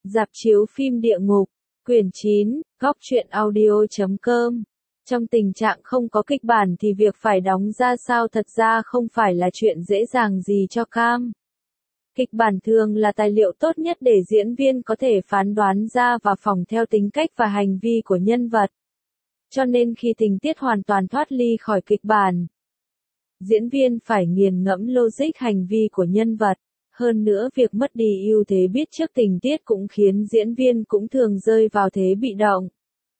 Rạp chiếu phim địa ngục, quyển 9, góc truyện audio.com. Trong tình trạng không có kịch bản thì việc phải đóng ra sao thật ra không phải là chuyện dễ dàng gì cho cam. Kịch bản thường là tài liệu tốt nhất để diễn viên có thể phán đoán ra và phỏng theo tính cách và hành vi của nhân vật. Cho nên khi tình tiết hoàn toàn thoát ly khỏi kịch bản, diễn viên phải nghiền ngẫm logic hành vi của nhân vật. Hơn nữa việc mất đi ưu thế biết trước tình tiết cũng khiến diễn viên cũng thường rơi vào thế bị động.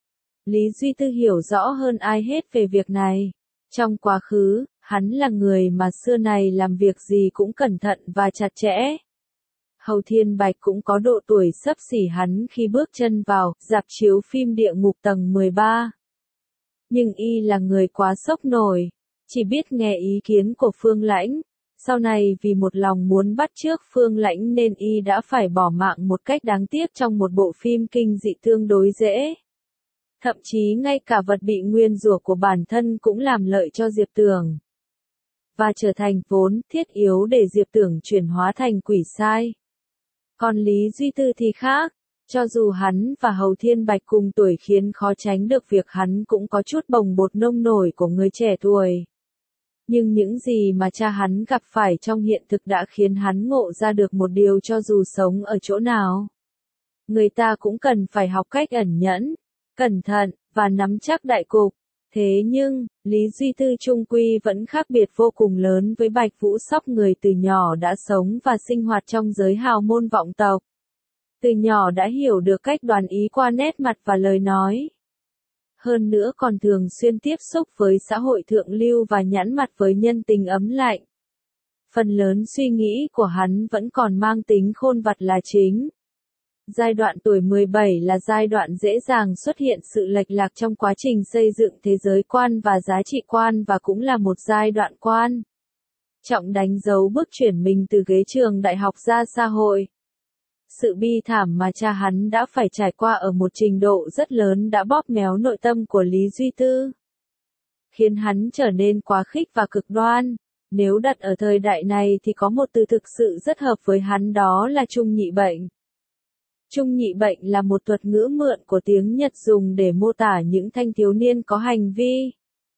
Lý Duy Tư hiểu rõ hơn ai hết về việc này. Trong quá khứ, hắn là người mà xưa này làm việc gì cũng cẩn thận và chặt chẽ. Hầu Thiên Bạch cũng có độ tuổi xấp xỉ hắn khi bước chân vào rạp chiếu phim địa ngục tầng 13. Nhưng y là người quá sốc nổi, chỉ biết nghe ý kiến của Phương Lãnh. Sau này vì một lòng muốn bắt chước Phương Lãnh nên y đã phải bỏ mạng một cách đáng tiếc trong một bộ phim kinh dị tương đối dễ. Thậm chí ngay cả vật bị nguyên rủa của bản thân cũng làm lợi cho Diệp Tưởng. Và trở thành vốn thiết yếu để Diệp Tưởng chuyển hóa thành quỷ sai. Còn Lý Duy Tư thì khác. Cho dù hắn và Hầu Thiên Bạch cùng tuổi khiến khó tránh được việc hắn cũng có chút bồng bột nông nổi của người trẻ tuổi. Nhưng những gì mà cha hắn gặp phải trong hiện thực đã khiến hắn ngộ ra được một điều cho dù sống ở chỗ nào. Người ta cũng cần phải học cách ẩn nhẫn, cẩn thận, và nắm chắc đại cục. Thế nhưng, Lý Duy Tư chung quy vẫn khác biệt vô cùng lớn với Bạch Vũ Sóc, người từ nhỏ đã sống và sinh hoạt trong giới hào môn vọng tộc. Từ nhỏ đã hiểu được cách đoán ý qua nét mặt và lời nói. Hơn nữa còn thường xuyên tiếp xúc với xã hội thượng lưu và nhãn mặt với nhân tình ấm lạnh. Phần lớn suy nghĩ của hắn vẫn còn mang tính khôn vặt là chính. Giai đoạn tuổi 17 là giai đoạn dễ dàng xuất hiện sự lệch lạc trong quá trình xây dựng thế giới quan và giá trị quan, và cũng là một giai đoạn quan trọng đánh dấu bước chuyển mình từ ghế trường đại học ra xã hội. Sự bi thảm mà cha hắn đã phải trải qua ở một trình độ rất lớn đã bóp méo nội tâm của Lý Duy Tư, khiến hắn trở nên quá khích và cực đoan. Nếu đặt ở thời đại này thì có một từ thực sự rất hợp với hắn, đó là trung nhị bệnh. Trung nhị bệnh là một thuật ngữ mượn của tiếng Nhật dùng để mô tả những thanh thiếu niên có hành vi,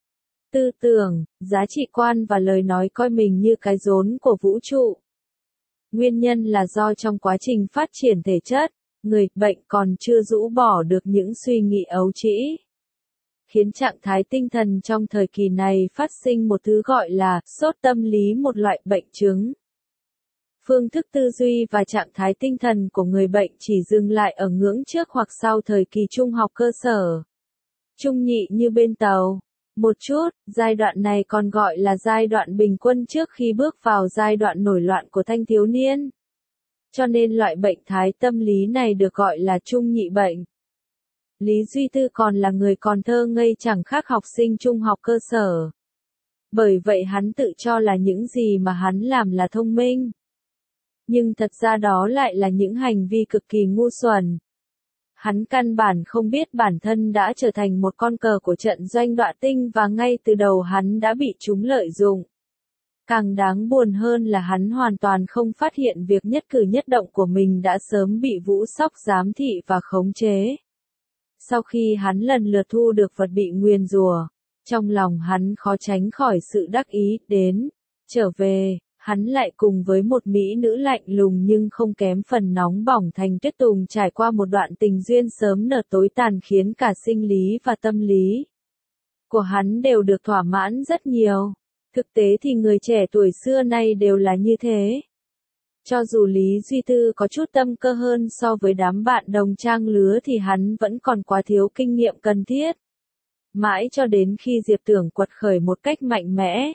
tư tưởng, giá trị quan và lời nói coi mình như cái rốn của vũ trụ. Nguyên nhân là do trong quá trình phát triển thể chất, người bệnh còn chưa rũ bỏ được những suy nghĩ ấu trĩ, khiến trạng thái tinh thần trong thời kỳ này phát sinh một thứ gọi là sốt tâm lý, một loại bệnh chứng. Phương thức tư duy và trạng thái tinh thần của người bệnh chỉ dừng lại ở ngưỡng trước hoặc sau thời kỳ trung học cơ sở. Trung nhị như bên tàu. Một chút, giai đoạn này còn gọi là giai đoạn bình quân trước khi bước vào giai đoạn nổi loạn của thanh thiếu niên. Cho nên loại bệnh thái tâm lý này được gọi là trung nhị bệnh. Lý Duy Tư còn là người còn thơ ngây chẳng khác học sinh trung học cơ sở. Bởi vậy hắn tự cho là những gì mà hắn làm là thông minh. Nhưng thật ra đó lại là những hành vi cực kỳ ngu xuẩn. Hắn căn bản không biết bản thân đã trở thành một con cờ của trận doanh đọa tinh, và ngay từ đầu hắn đã bị chúng lợi dụng. Càng đáng buồn hơn là hắn hoàn toàn không phát hiện việc nhất cử nhất động của mình đã sớm bị Vũ Sóc giám thị và khống chế. Sau khi hắn lần lượt thu được vật bị nguyền rủa, trong lòng hắn khó tránh khỏi sự đắc ý. Trở về, hắn lại cùng với một mỹ nữ lạnh lùng nhưng không kém phần nóng bỏng Thành Tuyết Tùng trải qua một đoạn tình duyên sớm nở tối tàn, khiến cả sinh lý và tâm lý của hắn đều được thỏa mãn rất nhiều. Thực tế thì người trẻ tuổi xưa nay đều là như thế. Cho dù Lý Duy Tư có chút tâm cơ hơn so với đám bạn đồng trang lứa thì hắn vẫn còn quá thiếu kinh nghiệm cần thiết. Mãi cho đến khi Diệp Tưởng quật khởi một cách mạnh mẽ,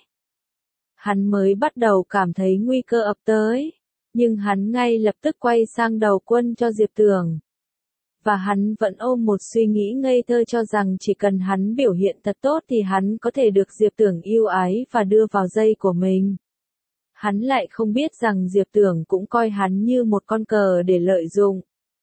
hắn mới bắt đầu cảm thấy nguy cơ ập tới. Nhưng hắn ngay lập tức quay sang đầu quân cho Diệp Tưởng. Và hắn vẫn ôm một suy nghĩ ngây thơ cho rằng chỉ cần hắn biểu hiện thật tốt thì hắn có thể được Diệp Tưởng yêu ái và đưa vào dây của mình. Hắn lại không biết rằng Diệp Tưởng cũng coi hắn như một con cờ để lợi dụng.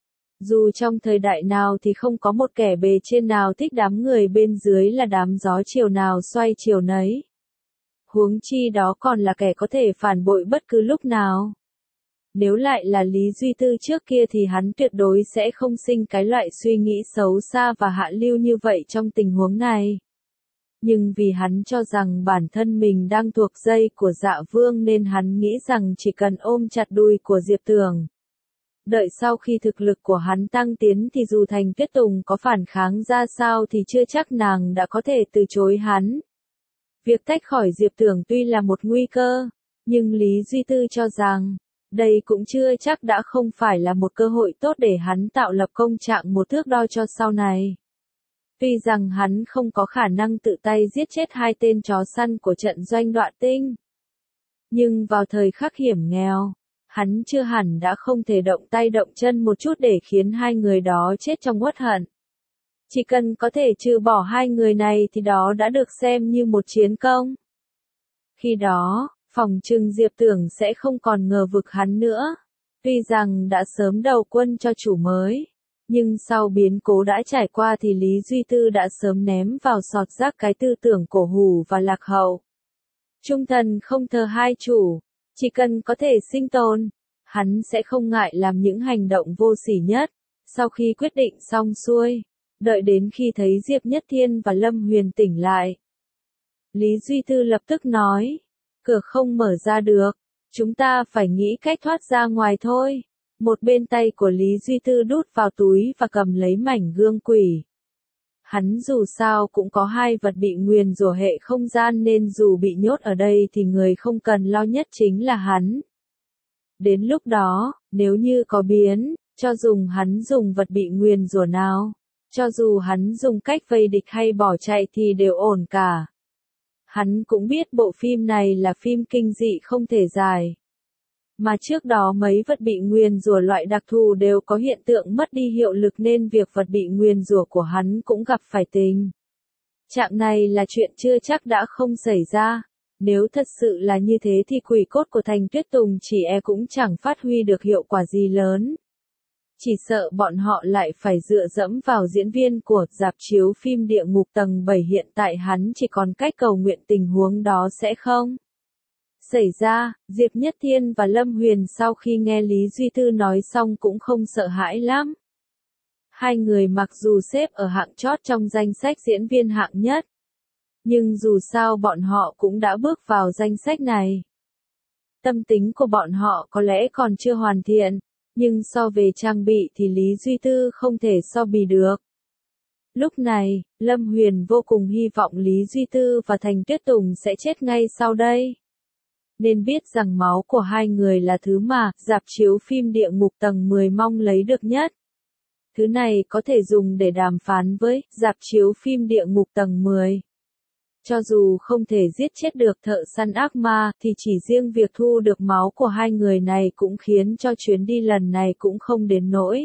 Dù trong thời đại nào thì không có một kẻ bề trên nào thích đám người bên dưới là đám gió chiều nào xoay chiều nấy. Huống chi đó còn là kẻ có thể phản bội bất cứ lúc nào. Nếu lại là Lý Duy Tư trước kia thì hắn tuyệt đối sẽ không sinh cái loại suy nghĩ xấu xa và hạ lưu như vậy trong tình huống này. Nhưng vì hắn cho rằng bản thân mình đang thuộc dây của Dạ Vương nên hắn nghĩ rằng chỉ cần ôm chặt đùi của Diệp Tưởng. Đợi sau khi thực lực của hắn tăng tiến thì dù Thành Tuyết Tùng có phản kháng ra sao thì chưa chắc nàng đã có thể từ chối hắn. Việc tách khỏi Diệp Tưởng tuy là một nguy cơ, nhưng Lý Duy Tư cho rằng, đây cũng chưa chắc đã không phải là một cơ hội tốt để hắn tạo lập công trạng một thước đo cho sau này. Tuy rằng hắn không có khả năng tự tay giết chết hai tên chó săn của trận doanh Đoạ Tinh. Nhưng vào thời khắc hiểm nghèo, hắn chưa hẳn đã không thể động tay động chân một chút để khiến hai người đó chết trong uất hận. Chỉ cần có thể trừ bỏ hai người này thì đó đã được xem như một chiến công. Khi đó, phòng trừng Diệp Tưởng sẽ không còn ngờ vực hắn nữa. Tuy rằng đã sớm đầu quân cho chủ mới, nhưng sau biến cố đã trải qua thì Lý Duy Tư đã sớm ném vào sọt rác cái tư tưởng cổ hủ và lạc hậu. Trung thần không thờ hai chủ, chỉ cần có thể sinh tồn, hắn sẽ không ngại làm những hành động vô sỉ nhất. Sau khi quyết định xong xuôi, đợi đến khi thấy Diệp Nhất Thiên và Lâm Huyền tỉnh lại, Lý Duy Tư lập tức nói, cửa không mở ra được, chúng ta phải nghĩ cách thoát ra ngoài thôi. Một bên tay của Lý Duy Tư đút vào túi và cầm lấy mảnh gương quỷ. Hắn dù sao cũng có hai vật bị nguyền rủa hệ không gian nên dù bị nhốt ở đây thì người không cần lo nhất chính là hắn. Đến lúc đó, nếu như có biến, cho dùng hắn dùng vật bị nguyền rủa nào, cho dù hắn dùng cách vây địch hay bỏ chạy thì đều ổn cả. Hắn cũng biết bộ phim này là phim kinh dị không thể giải. Mà trước đó mấy vật bị nguyền rủa loại đặc thù đều có hiện tượng mất đi hiệu lực nên việc vật bị nguyền rủa của hắn cũng gặp phải tình trạng này là chuyện chưa chắc đã không xảy ra. Nếu thật sự là như thế thì quỷ cốt của Thành Tuyết Tùng chỉ cũng chẳng phát huy được hiệu quả gì lớn. Chỉ sợ bọn họ lại phải dựa dẫm vào diễn viên của rạp chiếu phim Địa Ngục tầng 7 hiện tại hắn chỉ còn cách cầu nguyện tình huống đó sẽ không xảy ra. Diệp Nhất Thiên và Lâm Huyền sau khi nghe Lý Duy Tư nói xong cũng không sợ hãi lắm. Hai người mặc dù xếp ở hạng chót trong danh sách diễn viên hạng nhất, nhưng dù sao bọn họ cũng đã bước vào danh sách này. Tâm tính của bọn họ có lẽ còn chưa hoàn thiện, nhưng so về trang bị thì Lý Duy Tư không thể so bì được. Lúc này, Lâm Huyền vô cùng hy vọng Lý Duy Tư và Thành Tuyết Tùng sẽ chết ngay sau đây. Nên biết rằng máu của hai người là thứ mà rạp chiếu phim Địa Ngục tầng 10 mong lấy được nhất. Thứ này có thể dùng để đàm phán với rạp chiếu phim Địa Ngục tầng 10. Cho dù không thể giết chết được thợ săn ác ma thì chỉ riêng việc thu được máu của hai người này cũng khiến cho chuyến đi lần này cũng không đến nỗi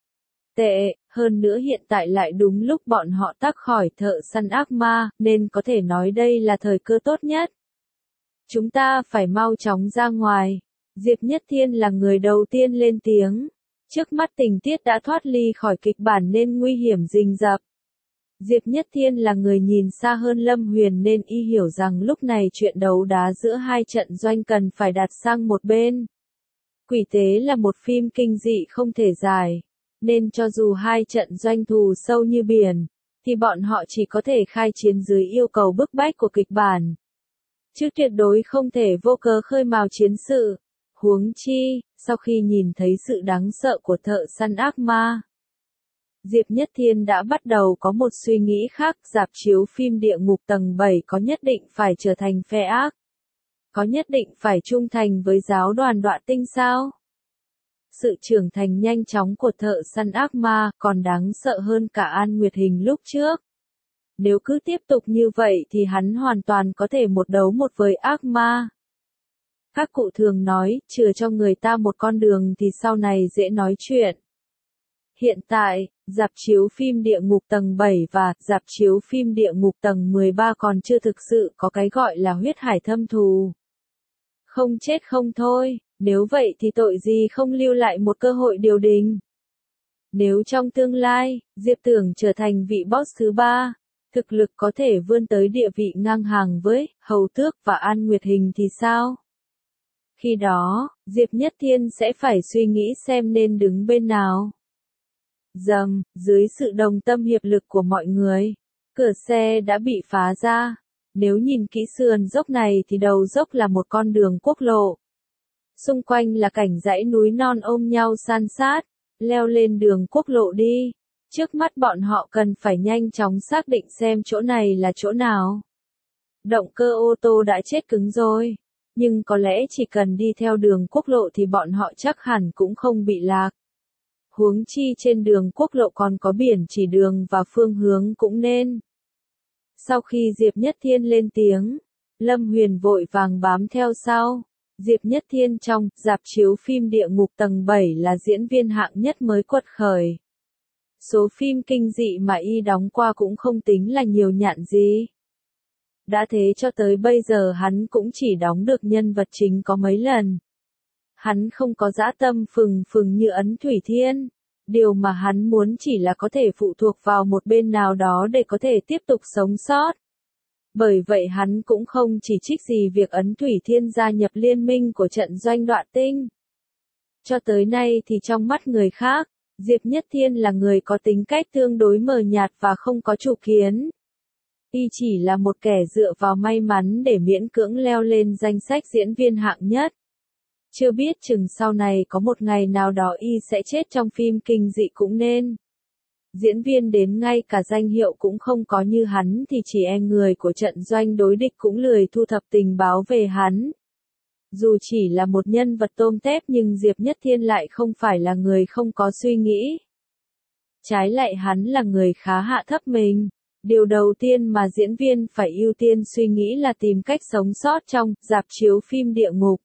tệ. Hơn nữa hiện tại lại đúng lúc bọn họ tách khỏi thợ săn ác ma nên có thể nói đây là thời cơ tốt nhất. Chúng ta phải mau chóng ra ngoài. Diệp Nhất Thiên là người đầu tiên lên tiếng. Trước mắt tình tiết đã thoát ly khỏi kịch bản nên nguy hiểm rình rập. Diệp Nhất Thiên là người nhìn xa hơn Lâm Huyền nên y hiểu rằng lúc này chuyện đấu đá giữa hai trận doanh cần phải đặt sang một bên. Quỷ Tế là một phim kinh dị không thể giải, nên cho dù hai trận doanh thù sâu như biển, thì bọn họ chỉ có thể khai chiến dưới yêu cầu bức bách của kịch bản. Chứ tuyệt đối không thể vô cớ khơi mào chiến sự. Huống chi, sau khi nhìn thấy sự đáng sợ của thợ săn ác ma, Diệp Nhất Thiên đã bắt đầu có một suy nghĩ khác. Rạp chiếu phim Địa Ngục tầng 7 có nhất định phải trở thành phe ác? Có nhất định phải trung thành với giáo đoàn Đoạ Tinh sao? Sự trưởng thành nhanh chóng của thợ săn ác ma còn đáng sợ hơn cả An Nguyệt Hình lúc trước. Nếu cứ tiếp tục như vậy thì hắn hoàn toàn có thể một đấu một với ác ma. Các cụ thường nói, chừa cho người ta một con đường thì sau này dễ nói chuyện. Hiện tại, rạp chiếu phim Địa Ngục tầng 7 và rạp chiếu phim Địa Ngục tầng 13 còn chưa thực sự có cái gọi là huyết hải thâm thù. Không chết không thôi, nếu vậy thì tội gì không lưu lại một cơ hội điều đình. Nếu trong tương lai, Diệp Tưởng trở thành vị boss thứ 3, thực lực có thể vươn tới địa vị ngang hàng với Hầu Tước và An Nguyệt Hình thì sao? Khi đó, Diệp Nhất Thiên sẽ phải suy nghĩ xem nên đứng bên nào. Dầm, dưới sự đồng tâm hiệp lực của mọi người, cửa xe đã bị phá ra. Nếu nhìn kỹ sườn dốc này thì đầu dốc là một con đường quốc lộ. Xung quanh là cảnh dãy núi non ôm nhau san sát, leo lên đường quốc lộ đi. Trước mắt bọn họ cần phải nhanh chóng xác định xem chỗ này là chỗ nào. Động cơ ô tô đã chết cứng rồi, nhưng có lẽ chỉ cần đi theo đường quốc lộ thì bọn họ chắc hẳn cũng không bị lạc. Huống chi trên đường quốc lộ còn có biển chỉ đường và phương hướng cũng nên. Sau khi Diệp Nhất Thiên lên tiếng, Lâm Huyền vội vàng bám theo sau. Diệp Nhất Thiên trong rạp chiếu phim Địa Ngục tầng 7 là diễn viên hạng nhất mới quật khởi. Số phim kinh dị mà y đóng qua cũng không tính là nhiều nhạn gì. Đã thế cho tới bây giờ hắn cũng chỉ đóng được nhân vật chính có mấy lần. Hắn không có dã tâm phừng phừng như Ấn Thủy Thiên. Điều mà hắn muốn chỉ là có thể phụ thuộc vào một bên nào đó để có thể tiếp tục sống sót. Bởi vậy hắn cũng không chỉ trích gì việc Ấn Thủy Thiên gia nhập liên minh của trận doanh Đoạn Tinh. Cho tới nay thì trong mắt người khác, Diệp Nhất Thiên là người có tính cách tương đối mờ nhạt và không có chủ kiến. Y chỉ là một kẻ dựa vào may mắn để miễn cưỡng leo lên danh sách diễn viên hạng nhất. Chưa biết chừng sau này có một ngày nào đó y sẽ chết trong phim kinh dị cũng nên. Diễn viên đến ngay cả danh hiệu cũng không có như hắn thì chỉ e người của trận doanh đối địch cũng lười thu thập tình báo về hắn. Dù chỉ là một nhân vật tôm tép nhưng Diệp Nhất Thiên lại không phải là người không có suy nghĩ. Trái lại hắn là người khá hạ thấp mình. Điều đầu tiên mà diễn viên phải ưu tiên suy nghĩ là tìm cách sống sót trong rạp chiếu phim Địa Ngục.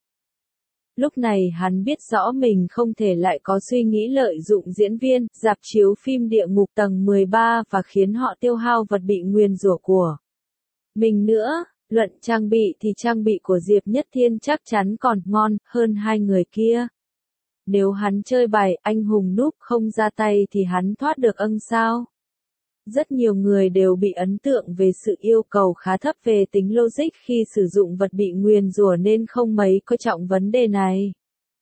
Lúc này hắn biết rõ mình không thể lại có suy nghĩ lợi dụng diễn viên rạp chiếu phim Địa Ngục tầng 13 và khiến họ tiêu hao vật bị nguyền rủa của mình nữa. Luận trang bị thì trang bị của Diệp Nhất Thiên chắc chắn còn ngon hơn hai người kia. Nếu hắn chơi bài anh hùng núp không ra tay thì hắn thoát được sao? Rất nhiều người đều bị ấn tượng về sự yêu cầu khá thấp về tính logic khi sử dụng vật bị nguyền rủa nên không mấy coi trọng vấn đề này.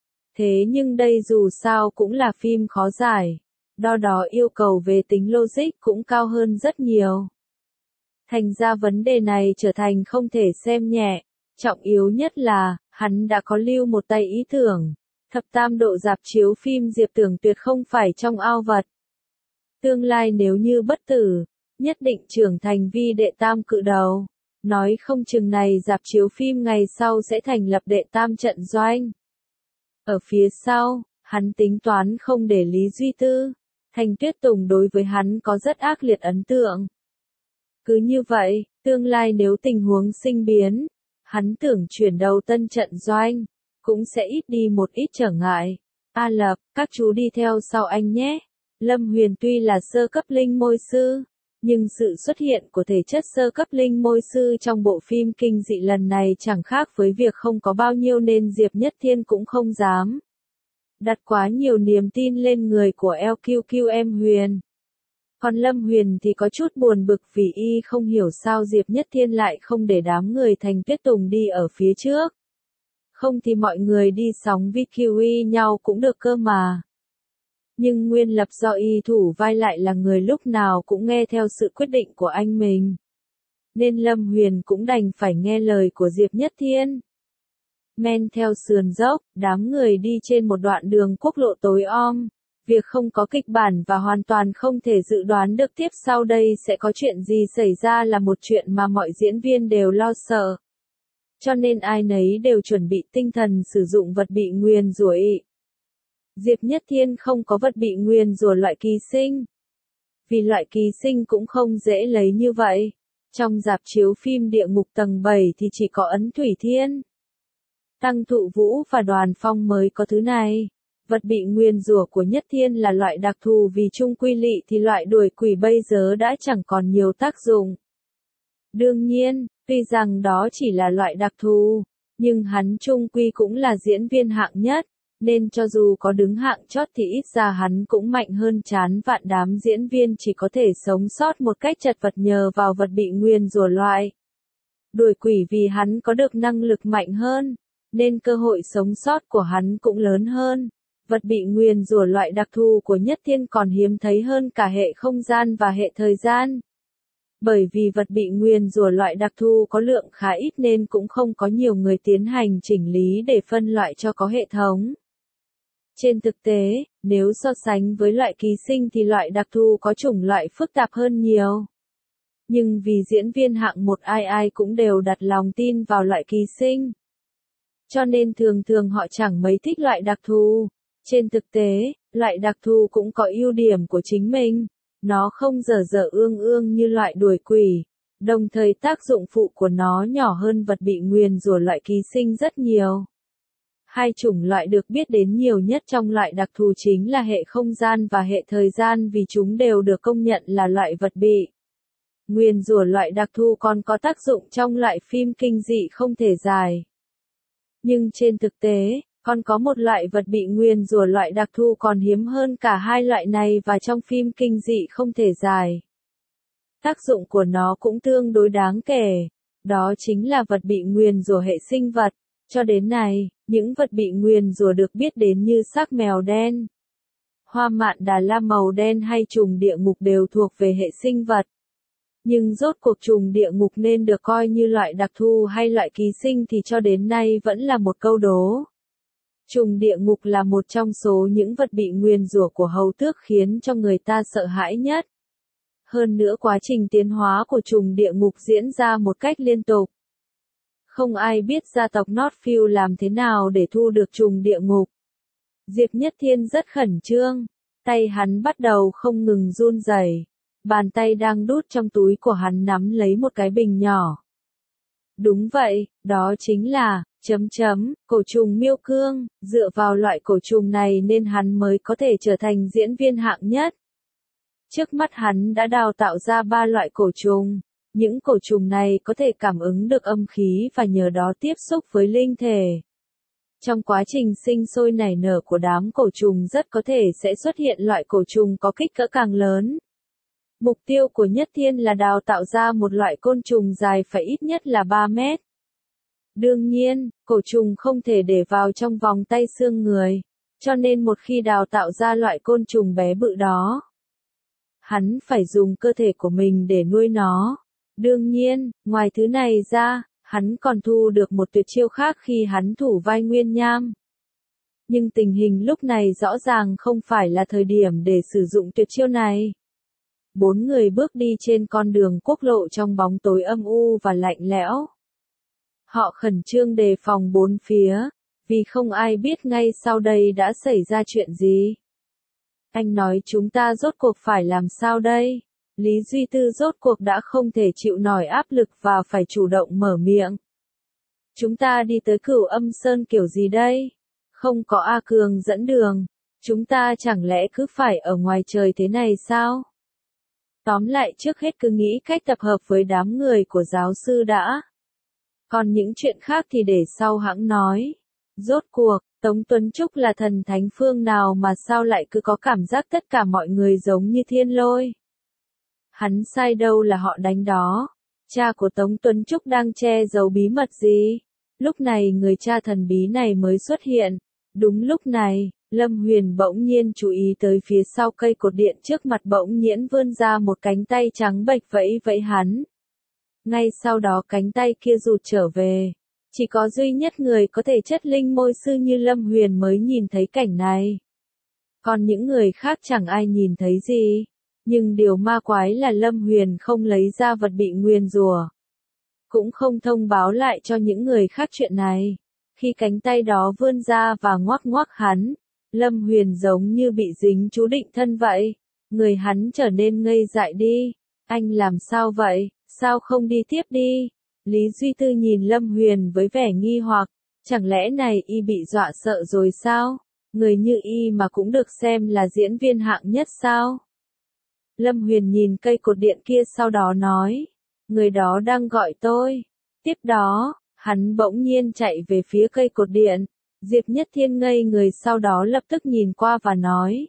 Thế nhưng đây dù sao cũng là phim khó giải, do đó yêu cầu về tính logic cũng cao hơn rất nhiều. Thành ra vấn đề này trở thành không thể xem nhẹ. Trọng yếu nhất là, hắn đã có lưu một tay ý tưởng. Thập tam độ rạp chiếu phim Diệp Tưởng tuyệt không phải trong ao vật. Tương lai nếu như bất tử, nhất định trưởng thành vi đệ tam cự đầu. Nói không chừng này rạp chiếu phim ngày sau sẽ thành lập đệ tam trận doanh. Ở phía sau, hắn tính toán không để Lý Duy Tư. Thành Tuyết Tùng đối với hắn có rất ác liệt ấn tượng. Cứ như vậy, tương lai nếu tình huống sinh biến, hắn tưởng chuyển đầu tân trận doanh, cũng sẽ ít đi một ít trở ngại. A Lập, các chú đi theo sau anh nhé. Lâm Huyền tuy là sơ cấp linh môi sư, nhưng sự xuất hiện của thể chất sơ cấp linh môi sư trong bộ phim kinh dị lần này chẳng khác với việc không có bao nhiêu nên Diệp Nhất Thiên cũng không dám đặt quá nhiều niềm tin lên người của LQQM Huyền. Còn Lâm Huyền thì có chút buồn bực vì y không hiểu sao Diệp Nhất Thiên lại không để đám người Thành Tuyết Tùng đi ở phía trước. Không thì mọi người đi sóng VQE nhau cũng được cơ mà. Nhưng nguyên lập do y thủ vai lại là người lúc nào cũng nghe theo sự quyết định của anh mình. Nên Lâm Huyền cũng đành phải nghe lời của Diệp Nhất Thiên. Men theo sườn dốc, đám người đi trên một đoạn đường quốc lộ tối om. Việc không có kịch bản và hoàn toàn không thể dự đoán được tiếp sau đây sẽ có chuyện gì xảy ra là một chuyện mà mọi diễn viên đều lo sợ. Cho nên ai nấy đều chuẩn bị tinh thần sử dụng vật bị nguyền rủa. Diệp Nhất Thiên không có vật bị nguyền rủa loại ký sinh. Vì loại ký sinh cũng không dễ lấy như vậy. Trong rạp chiếu phim Địa Ngục tầng 7 thì chỉ có Ấn Thủy Thiên, Tăng Thụ Vũ và Đoàn Phong mới có thứ này. Vật bị nguyền rủa của Nhất Thiên là loại đặc thù vì chung quy lỵ thì loại đuổi quỷ bây giờ đã chẳng còn nhiều tác dụng. Đương nhiên, tuy rằng đó chỉ là loại đặc thù, nhưng hắn chung quy cũng là diễn viên hạng nhất, nên cho dù có đứng hạng chót thì ít ra hắn cũng mạnh hơn chán vạn đám diễn viên chỉ có thể sống sót một cách chật vật nhờ vào vật bị nguyền rủa loại đuổi quỷ vì hắn có được năng lực mạnh hơn. nên cơ hội sống sót của hắn cũng lớn hơn. Vật bị nguyền rủa loại đặc thù của Nhất Thiên còn hiếm thấy hơn cả hệ không gian và hệ thời gian. Bởi vì vật bị nguyền rủa loại đặc thù có lượng khá ít nên cũng không có nhiều người tiến hành chỉnh lý để phân loại cho có hệ thống. Trên thực tế, nếu so sánh với loại ký sinh thì loại đặc thù có chủng loại phức tạp hơn nhiều. Nhưng vì diễn viên hạng 1 ai cũng đều đặt lòng tin vào loại ký sinh. Cho nên thường thường họ chẳng mấy thích loại đặc thù. Trên thực tế, loại đặc thù cũng có ưu điểm của chính mình. Nó không dở dở ương ương như loại đuổi quỷ. Đồng thời tác dụng phụ của nó nhỏ hơn vật bị nguyền rủa loại ký sinh rất nhiều. Hai chủng loại được biết đến nhiều nhất trong loại đặc thù chính là hệ không gian và hệ thời gian vì chúng đều được công nhận là loại vật bị nguyền rủa loại đặc thù còn có tác dụng trong loại phim kinh dị không thể giải. Nhưng trên thực tế, còn có một loại vật bị nguyền rủa loại đặc thù còn hiếm hơn cả hai loại này và trong phim kinh dị không thể giải. Tác dụng của nó cũng tương đối đáng kể. Đó chính là vật bị nguyền rủa hệ sinh vật. Cho đến nay, những vật bị nguyền rủa được biết đến như xác mèo đen, hoa mạn Đà La màu đen hay trùng địa ngục đều thuộc về hệ sinh vật. Nhưng rốt cuộc trùng địa ngục nên được coi như loại đặc thù hay loại ký sinh thì cho đến nay vẫn là một câu đố. Trùng địa ngục là một trong số những vật bị nguyền rủa của hầu tước khiến cho người ta sợ hãi nhất. Hơn nữa quá trình tiến hóa của trùng địa ngục diễn ra một cách liên tục. Không ai biết gia tộc Northfield làm thế nào để thu được trùng địa ngục. Diệp Nhất Thiên rất khẩn trương, tay hắn bắt đầu không ngừng run rẩy. Bàn tay đang đút trong túi của hắn nắm lấy một cái bình nhỏ. Đúng vậy, đó chính là cổ trùng miêu cương, dựa vào loại cổ trùng này nên hắn mới có thể trở thành diễn viên hạng nhất. Trước mắt hắn đã đào tạo ra 3 loại cổ trùng. Những cổ trùng này có thể cảm ứng được âm khí và nhờ đó tiếp xúc với linh thể. Trong quá trình sinh sôi nảy nở của đám cổ trùng rất có thể sẽ xuất hiện loại cổ trùng có kích cỡ càng lớn. Mục tiêu của Nhất Thiên là đào tạo ra một loại côn trùng dài phải ít nhất là 3 mét. Đương nhiên, cổ trùng không thể để vào trong vòng tay xương người, cho nên một khi đào tạo ra loại côn trùng bé bự đó, hắn phải dùng cơ thể của mình để nuôi nó. Đương nhiên, ngoài thứ này ra, hắn còn thu được một tuyệt chiêu khác khi hắn thủ vai Nguyên Nham. Nhưng tình hình lúc này rõ ràng không phải là thời điểm để sử dụng tuyệt chiêu này. 4 người bước đi trên con đường quốc lộ trong bóng tối âm u và lạnh lẽo. Họ khẩn trương đề phòng bốn phía, vì không ai biết ngay sau đây đã xảy ra chuyện gì. Anh nói chúng ta rốt cuộc phải làm sao đây? Lý Duy Tư rốt cuộc đã không thể chịu nổi áp lực và phải chủ động mở miệng. Chúng ta đi tới Cửu Âm Sơn kiểu gì đây? Không có A Cường dẫn đường, chúng ta chẳng lẽ cứ phải ở ngoài trời thế này sao? Tóm lại trước hết cứ nghĩ cách tập hợp với đám người của giáo sư đã. Còn những chuyện khác thì để sau hãng nói. Rốt cuộc, Tống Tuấn Trúc là thần thánh phương nào mà sao lại cứ có cảm giác tất cả mọi người giống như thiên lôi? Hắn sai đâu là họ đánh đó. Cha của Tống Tuấn Trúc đang che giấu bí mật gì? Lúc này người cha thần bí này mới xuất hiện. Đúng lúc này, Lâm Huyền bỗng nhiên chú ý tới phía sau cây cột điện trước mặt bỗng nhiên vươn ra một cánh tay trắng bệch vẫy vẫy hắn. Ngay sau đó cánh tay kia rụt trở về. Chỉ có duy nhất người có thể chất linh môi sư như Lâm Huyền mới nhìn thấy cảnh này. Còn những người khác chẳng ai nhìn thấy gì. Nhưng điều ma quái là Lâm Huyền không lấy ra vật bị nguyền rủa, cũng không thông báo lại cho những người khác chuyện này. Khi cánh tay đó vươn ra và ngoắc ngoắc hắn, Lâm Huyền giống như bị dính chú định thân vậy. Người hắn trở nên ngây dại đi. Anh làm sao vậy? Sao không đi tiếp đi? Lý Duy Tư nhìn Lâm Huyền với vẻ nghi hoặc. Chẳng lẽ này y bị dọa sợ rồi sao? Người như y mà cũng được xem là diễn viên hạng nhất sao? Lâm Huyền nhìn cây cột điện kia sau đó nói. Người đó đang gọi tôi. Tiếp đó, hắn bỗng nhiên chạy về phía cây cột điện. Diệp Nhất Thiên ngây người sau đó lập tức nhìn qua và nói.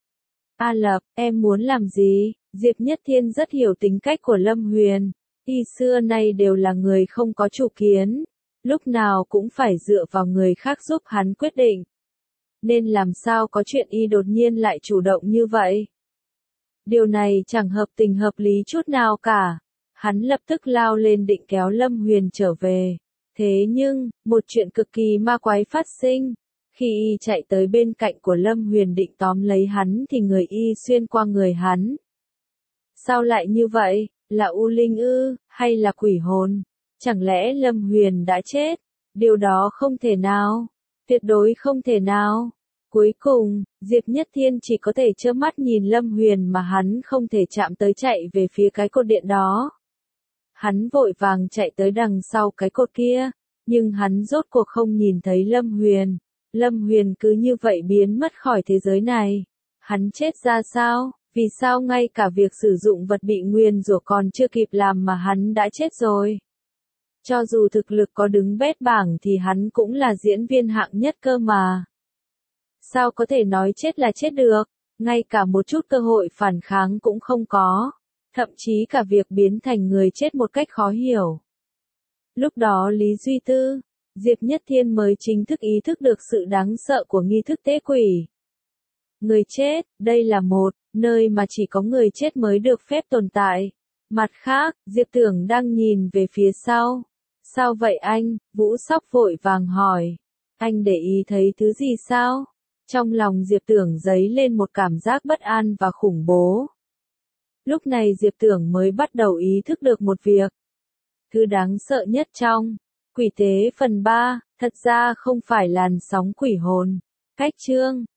A Lập, em muốn làm gì? Diệp Nhất Thiên rất hiểu tính cách của Lâm Huyền. Y xưa nay đều là người không có chủ kiến. lúc nào cũng phải dựa vào người khác giúp hắn quyết định. Nên làm sao có chuyện y đột nhiên lại chủ động như vậy? Điều này chẳng hợp tình hợp lý chút nào cả. Hắn lập tức lao lên định kéo Lâm Huyền trở về. Thế nhưng, một chuyện cực kỳ ma quái phát sinh. Khi y chạy tới bên cạnh của Lâm Huyền định tóm lấy hắn thì người y xuyên qua người hắn. Sao lại như vậy? Là U Linh ư, hay là quỷ hồn? Chẳng lẽ Lâm Huyền đã chết? Điều đó không thể nào. Tuyệt đối không thể nào. Cuối cùng, Diệp Nhất Thiên chỉ có thể trơ mắt nhìn Lâm Huyền mà hắn không thể chạm tới chạy về phía cái cột điện đó. Hắn vội vàng chạy tới đằng sau cái cột kia, nhưng hắn rốt cuộc không nhìn thấy Lâm Huyền. Lâm Huyền cứ như vậy biến mất khỏi thế giới này. Hắn chết ra sao? Vì sao ngay cả việc sử dụng vật bị nguyền rủa còn chưa kịp làm mà hắn đã chết rồi? Cho dù thực lực có đứng bét bảng thì hắn cũng là diễn viên hạng nhất cơ mà. Sao có thể nói chết là chết được? Ngay cả một chút cơ hội phản kháng cũng không có. Thậm chí cả việc biến thành người chết một cách khó hiểu. Lúc đó Lý Duy Tư, Diệp Nhất Thiên mới chính thức ý thức được sự đáng sợ của nghi thức tế quỷ. Người chết, đây là một nơi mà chỉ có người chết mới được phép tồn tại. Mặt khác, Diệp Tưởng đang nhìn về phía sau. Sao vậy anh? Vũ Sóc vội vàng hỏi. Anh để ý thấy thứ gì sao? Trong lòng Diệp Tưởng dấy lên một cảm giác bất an và khủng bố. Lúc này Diệp Tưởng mới bắt đầu ý thức được một việc. Thứ đáng sợ nhất trong Quỷ Tế phần 3, thật ra không phải làn sóng quỷ hồn. Cách chương